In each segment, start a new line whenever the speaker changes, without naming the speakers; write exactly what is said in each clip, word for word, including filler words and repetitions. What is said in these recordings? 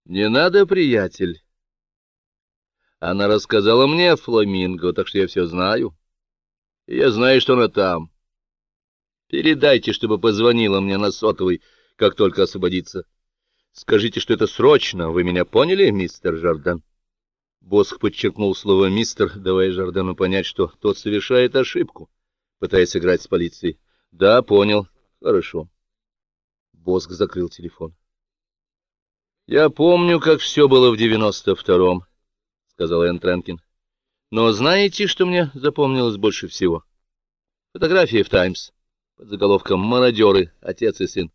Не надо, приятель. Она рассказала мне о Фламинго, так что я все знаю. И я знаю, что она там. Передайте, чтобы позвонила мне на сотовый, как только освободится. Скажите, что это срочно. Вы меня поняли, мистер Жарден? Босх подчеркнул слово «мистер», давая Жардену понять, что тот совершает ошибку, пытаясь играть с полицией. Да, понял. Хорошо. Босх закрыл телефон. Я помню, как все было в девяносто втором, сказал Энн Тренкин. Но знаете, что мне запомнилось больше всего? Фотография в «Таймс» под заголовком «Мародеры. Отец и сын».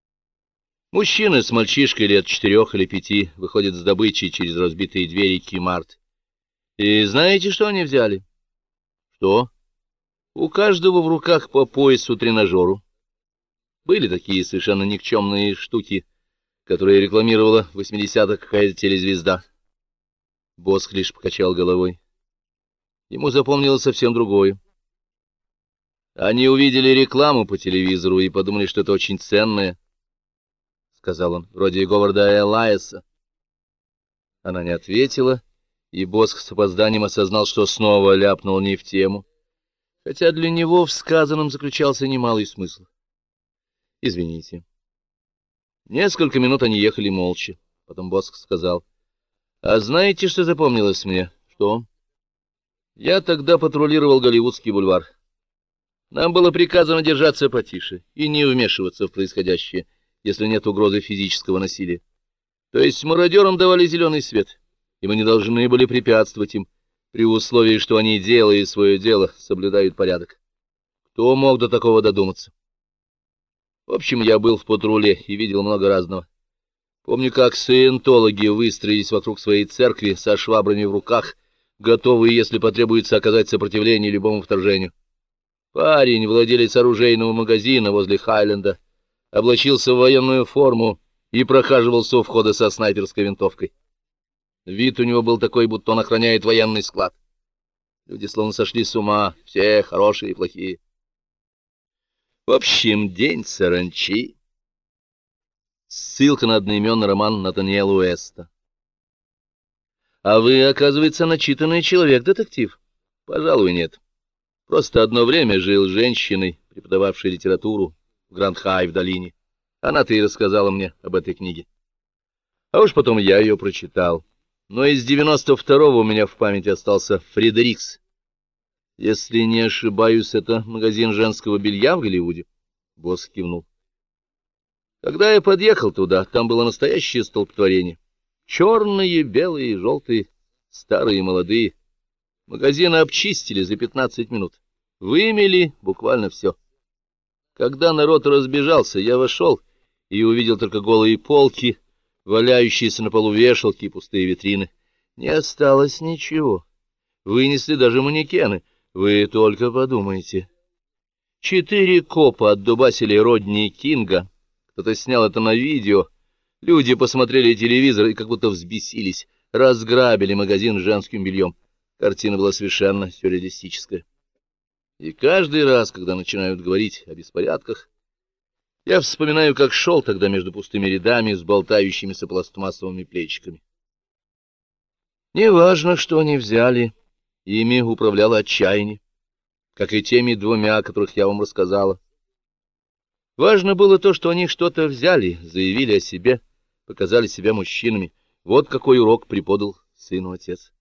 Мужчина с мальчишкой лет четырех или пяти выходит с добычей через разбитые двери Кимарт. И знаете, что они взяли? Что? У каждого в руках по поясу тренажеру. Были такие совершенно никчемные штуки, которые рекламировала в восьмидесятых какая-то телезвезда. Босх лишь покачал головой. Ему запомнилось совсем другое. Они увидели рекламу по телевизору и подумали, что это очень ценное, — сказал он, — вроде Говарда Элайса. Она не ответила, и Босх с опозданием осознал, что снова ляпнул не в тему, хотя для него в сказанном заключался немалый смысл. Извините. Несколько минут они ехали молча. Потом Босх сказал: — А знаете, что запомнилось мне? — Что? — Я тогда патрулировал Голливудский бульвар. Нам было приказано держаться потише и не вмешиваться в происходящее, если нет угрозы физического насилия. То есть мародерам давали зеленый свет, и мы не должны были препятствовать им, при условии, что они, делая свое дело, соблюдают порядок. Кто мог до такого додуматься? В общем, я был в патруле и видел много разного. Помню, как саентологи выстроились вокруг своей церкви со швабрами в руках, готовые, если потребуется, оказать сопротивление любому вторжению. Парень, владелец оружейного магазина возле Хайленда, облачился в военную форму и прохаживался у входа со снайперской винтовкой. Вид у него был такой, будто он охраняет военный склад. Люди словно сошли с ума, все хорошие и плохие. В общем, день саранчи. Ссылка на одноименный роман Натаниэла Уэста. А вы, оказывается, начитанный человек, детектив? Пожалуй, нет. Просто одно время жил с женщиной, преподававшей литературу в Гранд-Хай в долине. Она-то и рассказала мне об этой книге. А уж потом я ее прочитал. Но из девяносто второго у меня в памяти остался Фредерикс. Если не ошибаюсь, это магазин женского белья в Голливуде. Босх кивнул. Когда я подъехал туда, там было настоящее столпотворение. Черные, белые, желтые, старые, молодые. Магазины обчистили за пятнадцать минут. Вымели буквально все. Когда народ разбежался, я вошел и увидел только голые полки, валяющиеся на полу вешалки и пустые витрины. Не осталось ничего. Вынесли даже манекены. Вы только подумайте. Четыре копа отдубасили Родни Кинга. Кто-то снял это на видео. Люди посмотрели телевизор и как будто взбесились. Разграбили магазин с женским бельем. Картина была совершенно сюрреалистическая. И каждый раз, когда начинают говорить о беспорядках, я вспоминаю, как шел тогда между пустыми рядами с болтающимися пластмассовыми плечиками. Неважно, что они взяли, ими управляло отчаяние, как и теми двумя, о которых я вам рассказала. Важно было то, что они что-то взяли, заявили о себе, показали себя мужчинами. Вот какой урок преподал сыну отец.